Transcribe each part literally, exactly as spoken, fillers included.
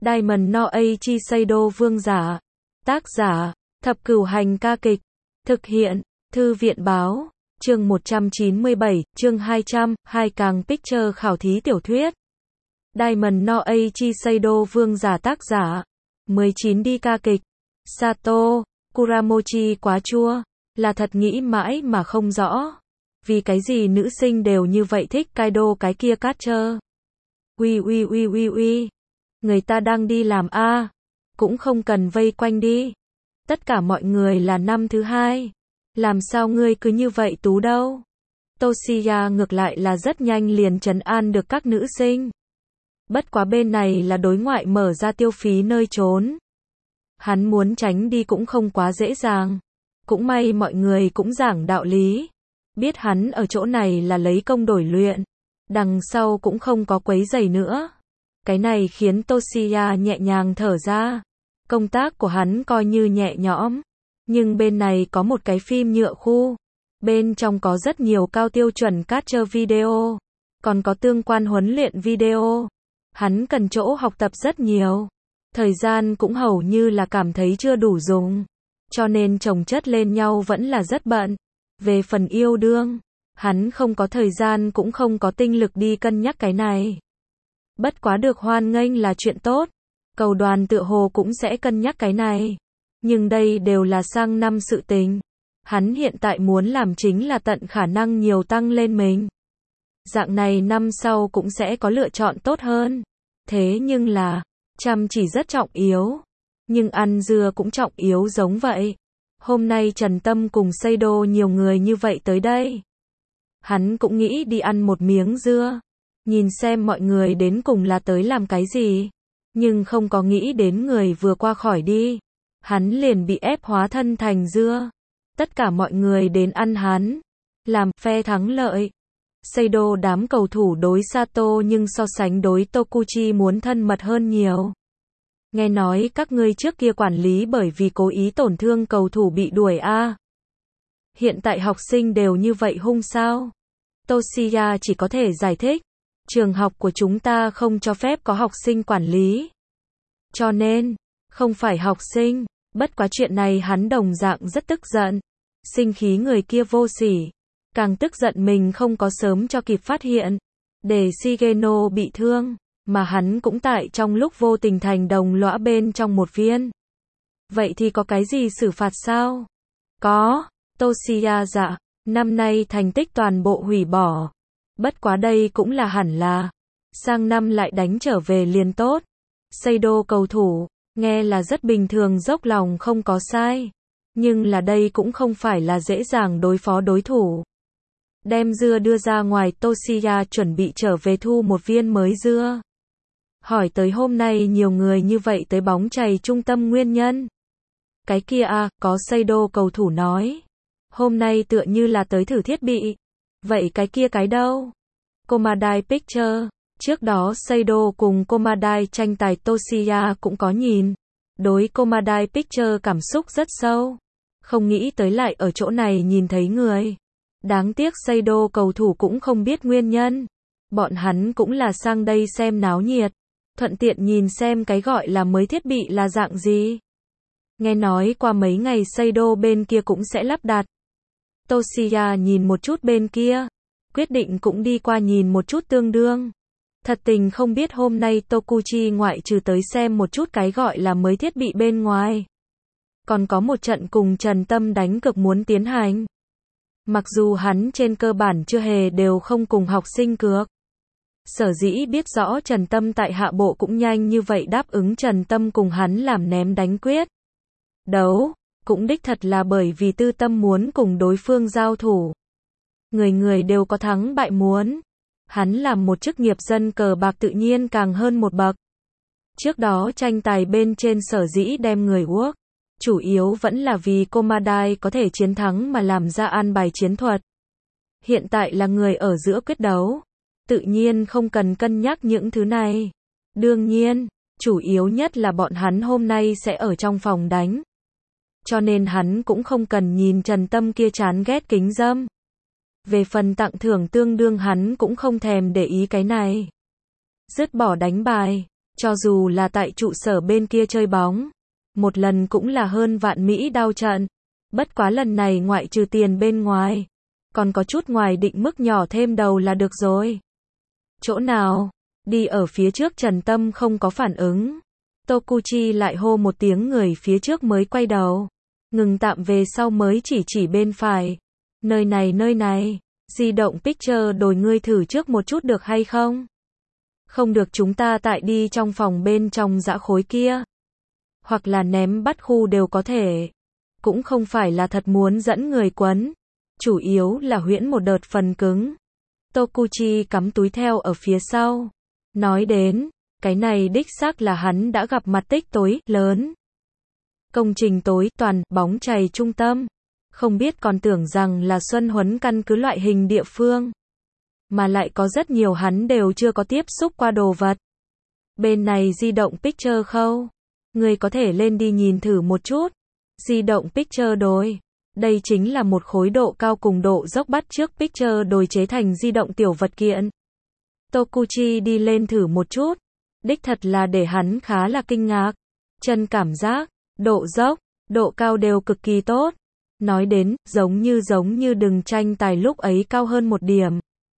Diamond no Aichi Seido vương giả. Tác giả, Thập Cửu Hành ca kịch. Thực hiện, Thư viện báo. Chương một trăm chín mươi bảy, chương hai trăm, hai càng picture khảo thí tiểu thuyết. Diamond no Aichi Seido vương giả tác giả. mười chín đi ca kịch. Sato, Kuramochi quá chua. Là thật nghĩ mãi mà không rõ. Vì cái gì nữ sinh đều như vậy thích Kaido cái kia Catcher. Ui ui ui ui ui. Người ta đang đi làm a à. Cũng không cần vây quanh đi. Tất cả mọi người là năm thứ hai. Làm sao ngươi cứ như vậy tú đâu. Toshiya ngược lại là rất nhanh liền trấn an được các nữ sinh. Bất quá bên này là đối ngoại mở ra tiêu phí nơi trốn. Hắn muốn tránh đi cũng không quá dễ dàng. Cũng may mọi người cũng giảng đạo lý. Biết hắn ở chỗ này là lấy công đổi luyện. Đằng sau cũng không có quấy rầy nữa. Cái này khiến Toshiya nhẹ nhàng thở ra. Công tác của hắn coi như nhẹ nhõm. Nhưng bên này có một cái phim nhựa khu. Bên trong có rất nhiều cao tiêu chuẩn capture video. Còn có tương quan huấn luyện video. Hắn cần chỗ học tập rất nhiều. Thời gian cũng hầu như là cảm thấy chưa đủ dùng. Cho nên chồng chất lên nhau vẫn là rất bận. Về phần yêu đương, hắn không có thời gian cũng không có tinh lực đi cân nhắc cái này. Bất quá được hoan nghênh là chuyện tốt. Cầu đoàn tựa hồ cũng sẽ cân nhắc cái này. Nhưng đây đều là sang năm sự tình. Hắn hiện tại muốn làm chính là tận khả năng nhiều tăng lên mình. Dạng này năm sau cũng sẽ có lựa chọn tốt hơn. Thế nhưng là, chăm chỉ rất trọng yếu. Nhưng ăn dưa cũng trọng yếu giống vậy. Hôm nay Trần Tâm cùng Seido nhiều người như vậy tới đây. Hắn cũng nghĩ đi ăn một miếng dưa. Nhìn xem mọi người đến cùng là tới làm cái gì. Nhưng không có nghĩ đến người vừa qua khỏi đi. Hắn liền bị ép hóa thân thành dưa. Tất cả mọi người đến ăn hắn. Làm phe thắng lợi. Seido đám cầu thủ đối Sato nhưng so sánh đối Tokuchi muốn thân mật hơn nhiều. Nghe nói các ngươi trước kia quản lý bởi vì cố ý tổn thương cầu thủ bị đuổi a. À. Hiện tại học sinh đều như vậy hung sao? Toshiya chỉ có thể giải thích. Trường học của chúng ta không cho phép có học sinh quản lý. Cho nên, không phải học sinh. Bất quá chuyện này hắn đồng dạng rất tức giận. Sinh khí người kia vô sỉ. Càng tức giận mình không có sớm cho kịp phát hiện. Để Shigeno bị thương. Mà hắn cũng tại trong lúc vô tình thành đồng lõa bên trong một viên. Vậy thì có cái gì xử phạt sao? Có. Toshiya dạ. Năm nay thành tích toàn bộ hủy bỏ. Bất quá đây cũng là hẳn là. Sang năm lại đánh trở về liền tốt. Seido cầu thủ. Nghe là rất bình thường dốc lòng không có sai. Nhưng là đây cũng không phải là dễ dàng đối phó đối thủ. Đem dưa đưa ra ngoài Toshiya chuẩn bị trở về thu một viên mới dưa. Hỏi tới hôm nay nhiều người như vậy tới bóng chày trung tâm nguyên nhân. Cái kia à, có Seido cầu thủ nói. Hôm nay tựa như là tới thử thiết bị. Vậy cái kia cái đâu? Komadai Picture. Trước đó Seido cùng Komadai tranh tài Toshiya cũng có nhìn. Đối Komadai Picture cảm xúc rất sâu. Không nghĩ tới lại ở chỗ này nhìn thấy người. Đáng tiếc Seido cầu thủ cũng không biết nguyên nhân. Bọn hắn cũng là sang đây xem náo nhiệt. Thuận tiện nhìn xem cái gọi là mới thiết bị là dạng gì. Nghe nói qua mấy ngày Seido bên kia cũng sẽ lắp đặt. Toshiya nhìn một chút bên kia. Quyết định cũng đi qua nhìn một chút tương đương. Thật tình không biết hôm nay Tokuchi ngoại trừ tới xem một chút cái gọi là mới thiết bị bên ngoài. Còn có một trận cùng Trần Tâm đánh cược muốn tiến hành. Mặc dù hắn trên cơ bản chưa hề đều không cùng học sinh cược. Sở dĩ biết rõ Trần Tâm tại hạ bộ cũng nhanh như vậy đáp ứng Trần Tâm cùng hắn làm ném đánh quyết. Đấu, cũng đích thật là bởi vì tư tâm muốn cùng đối phương giao thủ. Người người đều có thắng bại muốn. Hắn làm một chức nghiệp dân cờ bạc tự nhiên càng hơn một bậc. Trước đó tranh tài bên trên sở dĩ đem người uốc. Chủ yếu vẫn là vì Komadai có thể chiến thắng mà làm ra an bài chiến thuật. Hiện tại là người ở giữa quyết đấu. Tự nhiên không cần cân nhắc những thứ này. Đương nhiên, chủ yếu nhất là bọn hắn hôm nay sẽ ở trong phòng đánh. Cho nên hắn cũng không cần nhìn Trần Tâm kia chán ghét kính dâm. Về phần tặng thưởng tương đương hắn cũng không thèm để ý cái này. Dứt bỏ đánh bài, Cho dù là tại trụ sở bên kia chơi bóng, một lần cũng là hơn vạn Mỹ đao trận. Bất quá lần này ngoại trừ tiền bên ngoài, còn có chút ngoài định mức nhỏ thêm đầu là được rồi. Chỗ nào? Đi ở phía trước Trần Tâm không có phản ứng. Tokuchi lại hô một tiếng, người phía trước mới quay đầu. Ngừng tạm về sau mới chỉ chỉ bên phải. Nơi này nơi này, di động picture đổi ngươi thử trước một chút được hay không? Không được chúng ta tại đi trong phòng bên trong dã khối kia. Hoặc là ném bắt khu đều có thể. Cũng không phải là thật muốn dẫn người quấn. Chủ yếu là huyễn một đợt phần cứng. Tokuchi cắm túi theo ở phía sau. Nói đến, cái này đích xác là hắn đã gặp mặt tích tối lớn. Công trình tối toàn bóng chày trung tâm. Không biết còn tưởng rằng là Xuân Huấn căn cứ loại hình địa phương. Mà lại có rất nhiều hắn đều chưa có tiếp xúc qua đồ vật. Bên này di động picture khâu. Người có thể lên đi nhìn thử một chút. Di động picture đồi. Đây chính là một khối độ cao cùng độ dốc bắt chước picture đồi chế thành di động tiểu vật kiện. Tokuchi đi lên thử một chút. Đích thật là để hắn khá là kinh ngạc. Chân cảm giác, độ dốc, độ cao đều cực kỳ tốt. Nói đến, giống như giống như đừng tranh tài lúc ấy cao hơn một điểm.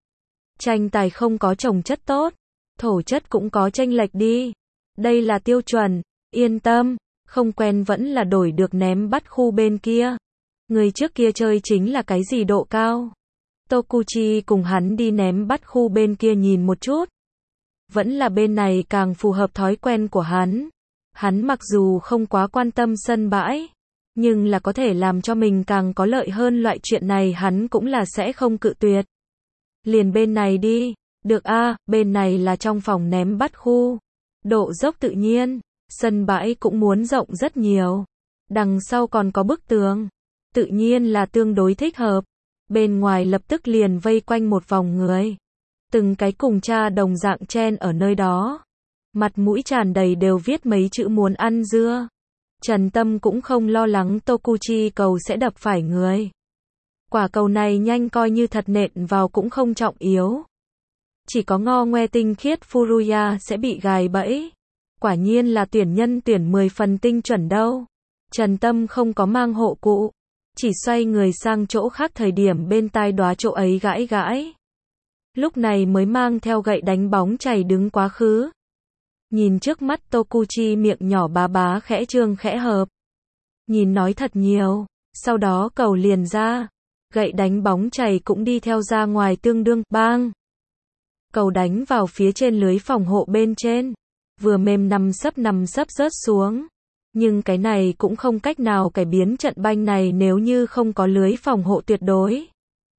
Tranh tài không có trồng chất tốt, thổ chất cũng có chênh lệch đi. Đây là tiêu chuẩn, yên tâm, không quen vẫn là đổi được ném bắt khu bên kia. Người trước kia chơi chính là cái gì độ cao. Tokuchi cùng hắn đi ném bắt khu bên kia nhìn một chút. Vẫn là bên này càng phù hợp thói quen của hắn. Hắn mặc dù không quá quan tâm sân bãi, nhưng là có thể làm cho mình càng có lợi hơn loại chuyện này hắn cũng là sẽ không cự tuyệt. Liền bên này đi, được a, à, bên này là trong phòng ném bắt khu. Độ dốc tự nhiên, sân bãi cũng muốn rộng rất nhiều. Đằng sau còn có bức tường, tự nhiên là tương đối thích hợp. Bên ngoài lập tức liền vây quanh một vòng người. Từng cái cùng cha đồng dạng chen ở nơi đó. Mặt mũi tràn đầy đều viết mấy chữ muốn ăn dưa. Trần Tâm cũng không lo lắng Tokuchi cầu sẽ đập phải người. Quả cầu này nhanh coi như thật nện vào cũng không trọng yếu. Chỉ có ngo ngoe tinh khiết Furuya sẽ bị gài bẫy. Quả nhiên là tuyển nhân tuyển mười phần tinh chuẩn đâu. Trần Tâm không có mang hộ cụ. Chỉ xoay người sang chỗ khác thời điểm bên tai đóa chỗ ấy gãi gãi. Lúc này mới mang theo gậy đánh bóng chày đứng quá khứ. Nhìn trước mắt Tokuchi miệng nhỏ bá bá khẽ trương khẽ hợp. Nhìn nói thật nhiều, sau đó cầu liền ra. Gậy đánh bóng chày cũng đi theo ra ngoài tương đương, bang. Cầu đánh vào phía trên lưới phòng hộ bên trên. Vừa mềm nằm sấp nằm sấp rớt xuống. Nhưng cái này cũng không cách nào cải biến trận banh này nếu như không có lưới phòng hộ tuyệt đối.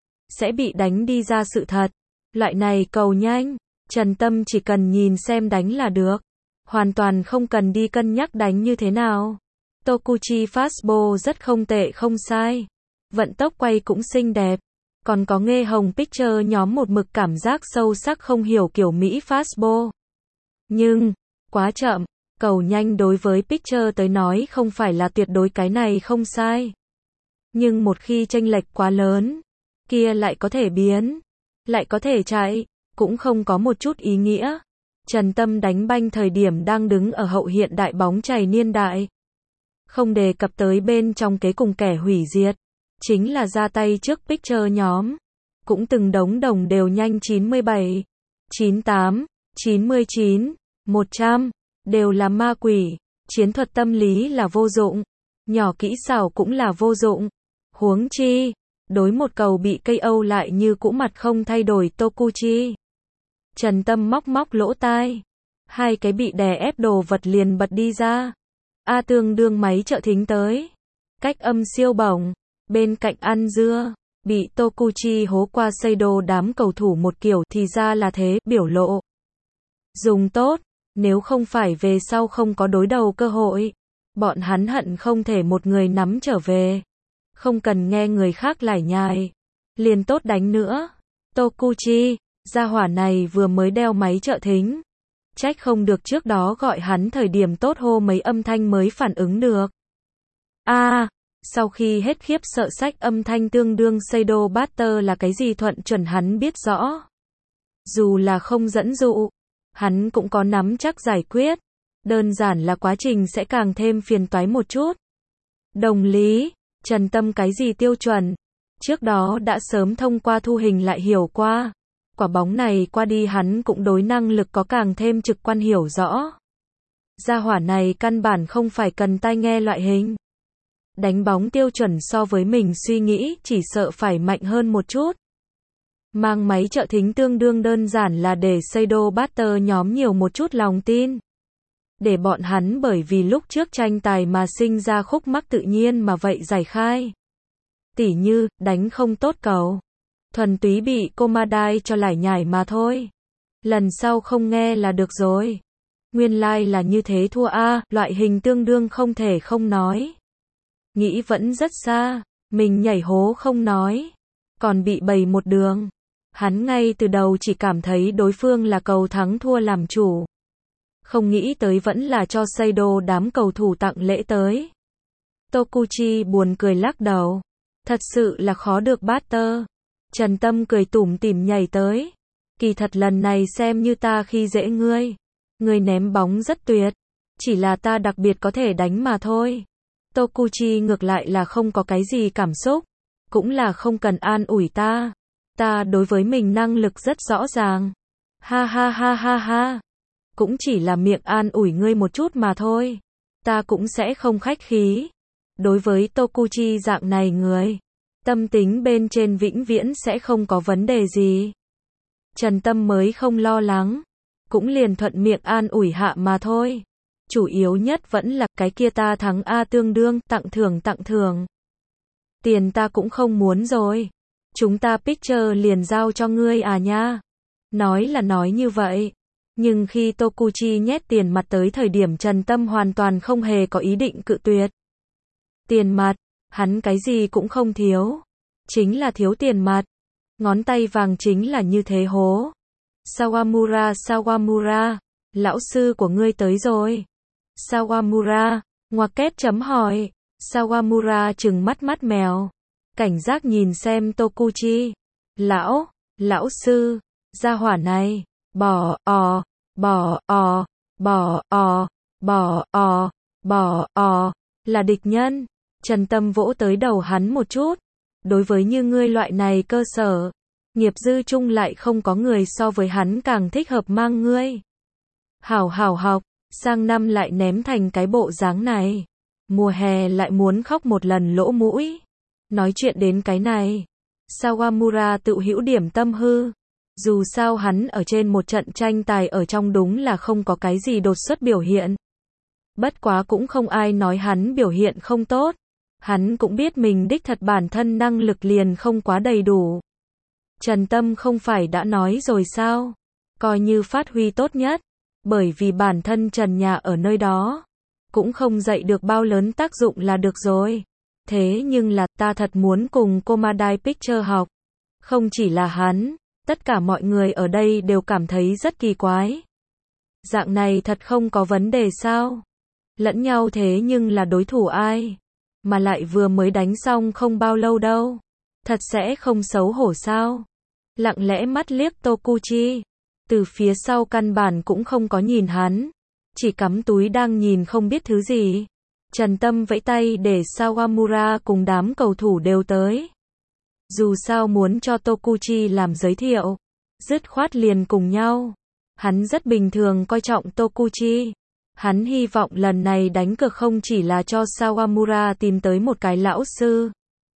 Sẽ bị đánh đi ra sự thật. Loại này cầu nhanh. Trần Tâm chỉ cần nhìn xem đánh là được. Hoàn toàn không cần đi cân nhắc đánh như thế nào. Tokuchi fastball rất không tệ không sai. Vận tốc quay cũng xinh đẹp. Còn có nghe hồng picture nhóm một mực cảm giác sâu sắc không hiểu kiểu Mỹ fastball. Nhưng, quá chậm. Cầu nhanh đối với picture tới nói không phải là tuyệt đối cái này không sai. Nhưng một khi chênh lệch quá lớn, kia lại có thể biến, lại có thể chạy, cũng không có một chút ý nghĩa. Trần Tâm đánh banh thời điểm đang đứng ở hậu hiện đại bóng chày niên đại. Không đề cập tới bên trong kế cùng kẻ hủy diệt. Chính là ra tay trước picture nhóm. Cũng từng đống đồng đều nhanh chín mươi bảy, chín mươi tám, chín mươi chín, một trăm. Đều là ma quỷ. Chiến thuật tâm lý là vô dụng. Nhỏ kỹ xảo cũng là vô dụng. Huống chi. Đối một cầu bị ca o lại như cũ mặt không thay đổi Tokuchi. Trần Tâm móc móc lỗ tai. Hai cái bị đè ép đồ vật liền bật đi ra. A tương đương máy trợ thính tới. Cách âm siêu bổng. Bên cạnh ăn dưa. Bị Tokuchi hố qua xây đồ đám cầu thủ một kiểu thì ra là thế, biểu lộ. Dùng tốt. Nếu không phải về sau không có đối đầu cơ hội. Bọn hắn hận không thể một người nắm trở về. Không cần nghe người khác lải nhải. Liền tốt đánh nữa. Tokuchi, gia hỏa này vừa mới đeo máy trợ thính. Trách không được trước đó gọi hắn thời điểm tốt hô mấy âm thanh mới phản ứng được. A, à, sau khi hết khiếp sợ sách âm thanh tương đương Seido Butter là cái gì thuận chuẩn hắn biết rõ. Dù là không dẫn dụ, hắn cũng có nắm chắc giải quyết. Đơn giản là quá trình sẽ càng thêm phiền toái một chút. Đồng lý, Trần Tâm cái gì tiêu chuẩn? Trước đó đã sớm thông qua thu hình lại hiểu qua. Quả bóng này qua đi hắn cũng đối năng lực có càng thêm trực quan hiểu rõ. Gia hỏa này căn bản không phải cần tai nghe loại hình. Đánh bóng tiêu chuẩn so với mình suy nghĩ chỉ sợ phải mạnh hơn một chút. Mang máy trợ thính tương đương đơn giản là để Shadow Batter nhóm nhiều một chút lòng tin. Để bọn hắn bởi vì lúc trước tranh tài mà sinh ra khúc mắc tự nhiên mà vậy giải khai. Tỉ như, đánh không tốt cầu. Thuần túy bị Comadai cho lải nhải mà thôi. Lần sau không nghe là được rồi. Nguyên lai like là như thế thua a, loại hình tương đương không thể không nói. Nghĩ vẫn rất xa, mình nhảy hố không nói. Còn bị bày một đường. Hắn ngay từ đầu chỉ cảm thấy đối phương là cầu thắng thua làm chủ. Không nghĩ tới vẫn là cho Seido đám cầu thủ tặng lễ tới. Tokuchi buồn cười lắc đầu. Thật sự là khó được Batter. Trần Tâm cười tủm tỉm nhảy tới. Kỳ thật lần này xem như ta khi dễ ngươi. Ngươi ném bóng rất tuyệt. Chỉ là ta đặc biệt có thể đánh mà thôi. Tokuchi ngược lại là không có cái gì cảm xúc. Cũng là không cần an ủi ta. Ta đối với mình năng lực rất rõ ràng. Ha ha ha ha ha. Cũng chỉ là miệng an ủi ngươi một chút mà thôi. Ta cũng sẽ không khách khí. Đối với Tokuchi dạng này người, tâm tính bên trên vĩnh viễn sẽ không có vấn đề gì. Trần Tâm mới không lo lắng. Cũng liền thuận miệng an ủi hạ mà thôi. Chủ yếu nhất vẫn là cái kia ta thắng A tương đương, tặng thưởng tặng thưởng. Tiền ta cũng không muốn rồi. Chúng ta picture liền giao cho ngươi à nha. Nói là nói như vậy. Nhưng khi Tokuchi nhét tiền mặt tới thời điểm Trần Tâm hoàn toàn không hề có ý định cự tuyệt. Tiền mặt, hắn cái gì cũng không thiếu. Chính là thiếu tiền mặt. Ngón tay vàng chính là như thế hố. Sawamura Sawamura, lão sư của ngươi tới rồi. Sawamura, ngoặc kép chấm hỏi. Sawamura trừng mắt mắt mèo. Cảnh giác nhìn xem Tokuchi. Lão, lão sư, gia hỏa này, bỏ ò, bỏ ò, bỏ ò, bỏ ò, bỏ ò, là địch nhân. Trần Tâm vỗ tới đầu hắn một chút. Đối với như ngươi loại này cơ sở, nghiệp dư chung lại không có người so với hắn càng thích hợp mang ngươi. Hảo hảo học, sang năm lại ném thành cái bộ dáng này. Mùa hè lại muốn khóc một lần lỗ mũi. Nói chuyện đến cái này, Sawamura tự hữu điểm tâm hư. Dù sao hắn ở trên một trận tranh tài ở trong đúng là không có cái gì đột xuất biểu hiện. Bất quá cũng không ai nói hắn biểu hiện không tốt. Hắn cũng biết mình đích thật bản thân năng lực liền không quá đầy đủ. Trần Tâm không phải đã nói rồi sao? Coi như phát huy tốt nhất. Bởi vì bản thân Trần nhà ở nơi đó. Cũng không dậy được bao lớn tác dụng là được rồi. Thế nhưng là ta thật muốn cùng Comadai Picture học. Không chỉ là hắn, tất cả mọi người ở đây đều cảm thấy rất kỳ quái. Dạng này thật không có vấn đề sao? Lẫn nhau thế nhưng là đối thủ ai? Mà lại vừa mới đánh xong không bao lâu đâu. Thật sẽ không xấu hổ sao? Lặng lẽ mắt liếc Tokuchi. Từ phía sau căn bản cũng không có nhìn hắn. Chỉ cắm túi đang nhìn không biết thứ gì. Trần Tâm vẫy tay để Sawamura cùng đám cầu thủ đều tới. Dù sao muốn cho Tokuchi làm giới thiệu. Dứt khoát liền cùng nhau. Hắn rất bình thường coi trọng Tokuchi. Hắn hy vọng lần này đánh cược không chỉ là cho Sawamura tìm tới một cái lão sư.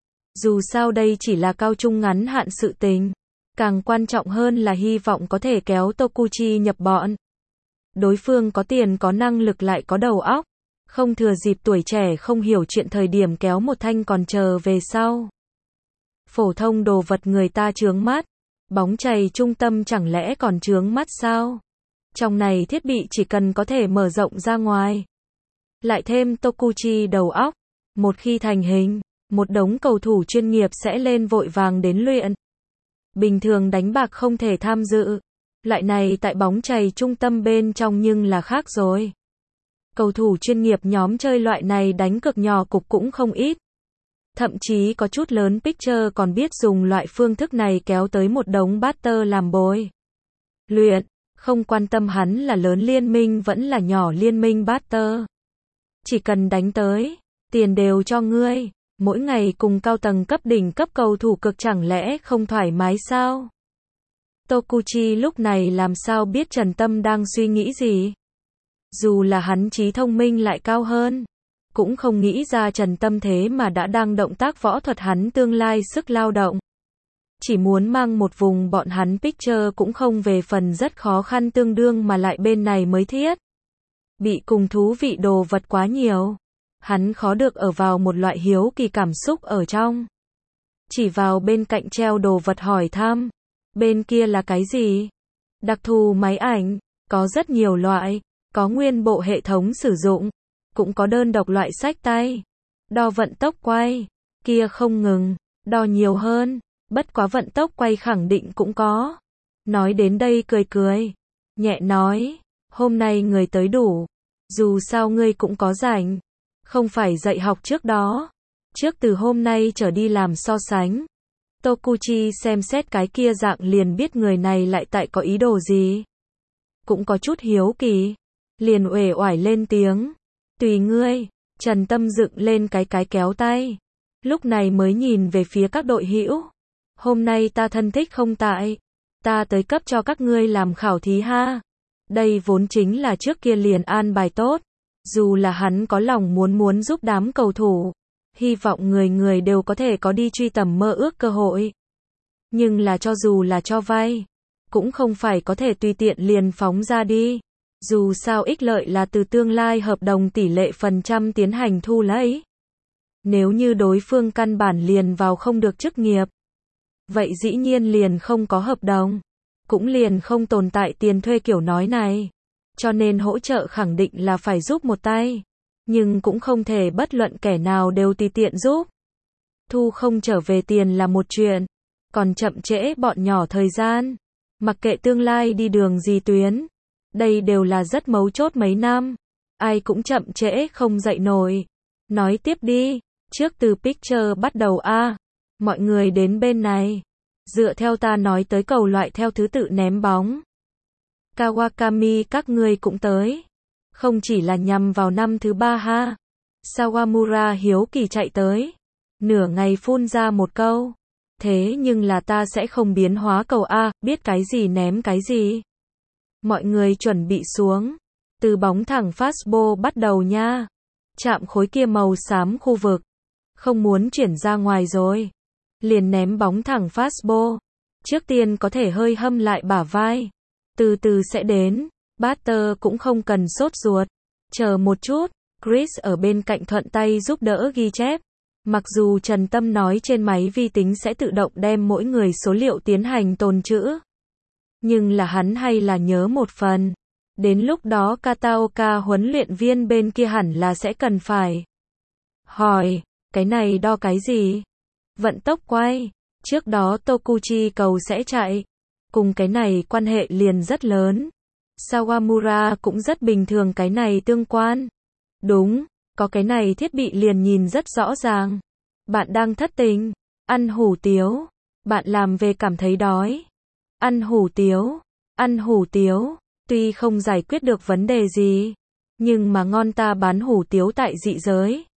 Dù sao đây chỉ là cao trung ngắn hạn sự tình. Càng quan trọng hơn là hy vọng có thể kéo Tokuchi nhập bọn. Đối phương có tiền có năng lực lại có đầu óc. Không thừa dịp tuổi trẻ không hiểu chuyện thời điểm kéo một thanh còn chờ về sau. Phổ thông đồ vật người ta chướng mắt. Bóng chày trung tâm chẳng lẽ còn chướng mắt sao? Trong này thiết bị chỉ cần có thể mở rộng ra ngoài. Lại thêm Tokuchi đầu óc. Một khi thành hình, một đống cầu thủ chuyên nghiệp sẽ lên vội vàng đến luyện. Bình thường đánh bạc không thể tham dự. Loại này tại bóng chày trung tâm bên trong nhưng là khác rồi. Cầu thủ chuyên nghiệp nhóm chơi loại này đánh cược nhỏ cục cũng không ít. Thậm chí có chút lớn picture còn biết dùng loại phương thức này kéo tới một đống batter làm bồi. Luyện, Không quan tâm hắn là lớn liên minh vẫn là nhỏ liên minh Butter. Chỉ cần đánh tới, tiền đều cho ngươi. Mỗi ngày cùng cao tầng cấp đỉnh cấp cầu thủ cực chẳng lẽ không thoải mái sao? Tokuchi lúc này làm sao biết Trần Tâm đang suy nghĩ gì? Dù là hắn trí thông minh lại cao hơn, cũng không nghĩ ra Trần Tâm thế mà đã đang động tác võ thuật hắn tương lai sức lao động. Chỉ muốn mang một vùng bọn hắn picture cũng không về phần rất khó khăn tương đương mà lại bên này mới thiết. Bị cùng thú vị đồ vật quá nhiều. Hắn khó được ở vào một loại hiếu kỳ cảm xúc ở trong. Chỉ vào bên cạnh treo đồ vật hỏi thăm. Bên kia là cái gì? Đặc thù máy ảnh, có rất nhiều loại, có nguyên bộ hệ thống sử dụng, cũng có đơn độc loại xách tay. Đo vận tốc quay, kia không ngừng, đo nhiều hơn, bất quá vận tốc quay khẳng định cũng có. Nói đến đây cười cười, nhẹ nói, hôm nay người tới đủ, dù sao ngươi cũng có rảnh, không phải dạy học trước đó. Trước từ hôm nay trở đi làm so sánh. Tokuchi xem xét cái kia dạng liền biết người này lại tại có ý đồ gì. Cũng có chút hiếu kỳ, liền uể oải lên tiếng, tùy ngươi. Trần Tâm dựng lên cái cái kéo tay, lúc này mới nhìn về phía các đội hữu. Hôm nay ta thân thích không tại, ta tới cấp cho các ngươi làm khảo thí ha. Đây vốn chính là trước kia liền an bài tốt, dù là hắn có lòng muốn muốn giúp đám cầu thủ, hy vọng người người đều có thể có đi truy tầm mơ ước cơ hội. Nhưng là cho dù là cho vay, cũng không phải có thể tùy tiện liền phóng ra đi. Dù sao ích lợi là từ tương lai hợp đồng tỷ lệ phần trăm tiến hành thu lấy. Nếu như đối phương căn bản liền vào không được chức nghiệp, vậy dĩ nhiên liền không có hợp đồng, cũng liền không tồn tại tiền thuê kiểu nói này. Cho nên hỗ trợ khẳng định là phải giúp một tay, nhưng cũng không thể bất luận kẻ nào đều tùy tiện giúp. Thu không trở về tiền là một chuyện, còn chậm trễ bọn nhỏ thời gian, mặc kệ tương lai đi đường gì tuyến, đây đều là rất mấu chốt mấy năm, ai cũng chậm trễ không dậy nổi. Nói tiếp đi, trước từ picture bắt đầu a, mọi người đến bên này, dựa theo ta nói tới cầu loại theo thứ tự ném bóng. Kawakami các ngươi cũng tới, không chỉ là nhằm vào năm thứ ba ha. Sawamura hiếu kỳ chạy tới, nửa ngày phun ra một câu, thế nhưng là ta sẽ không biến hóa cầu a, biết cái gì ném cái gì. Mọi người chuẩn bị xuống, từ bóng thẳng fastball bắt đầu nha. Chạm khối kia màu xám khu vực, không muốn chuyển ra ngoài rồi, liền ném bóng thẳng fastball. Trước tiên có thể hơi hâm lại bả vai, từ từ sẽ đến. Batter cũng không cần sốt ruột, chờ một chút. Chris ở bên cạnh thuận tay giúp đỡ ghi chép. Mặc dù Trần Tâm nói trên máy vi tính sẽ tự động đem mỗi người số liệu tiến hành tồn trữ, nhưng là hắn hay là nhớ một phần. Đến lúc đó Kataoka huấn luyện viên bên kia hẳn là sẽ cần phải hỏi, cái này đo cái gì? Vận tốc quay. Trước đó Tokuchi cầu sẽ chạy, cùng cái này quan hệ liền rất lớn. Sawamura cũng rất bình thường cái này tương quan. Đúng, có cái này thiết bị liền nhìn rất rõ ràng. Bạn đang thất tình, ăn hủ tiếu, bạn làm về cảm thấy đói. Ăn hủ tiếu, ăn hủ tiếu, tuy không giải quyết được vấn đề gì, nhưng mà ngon ta bán hủ tiếu tại dị giới.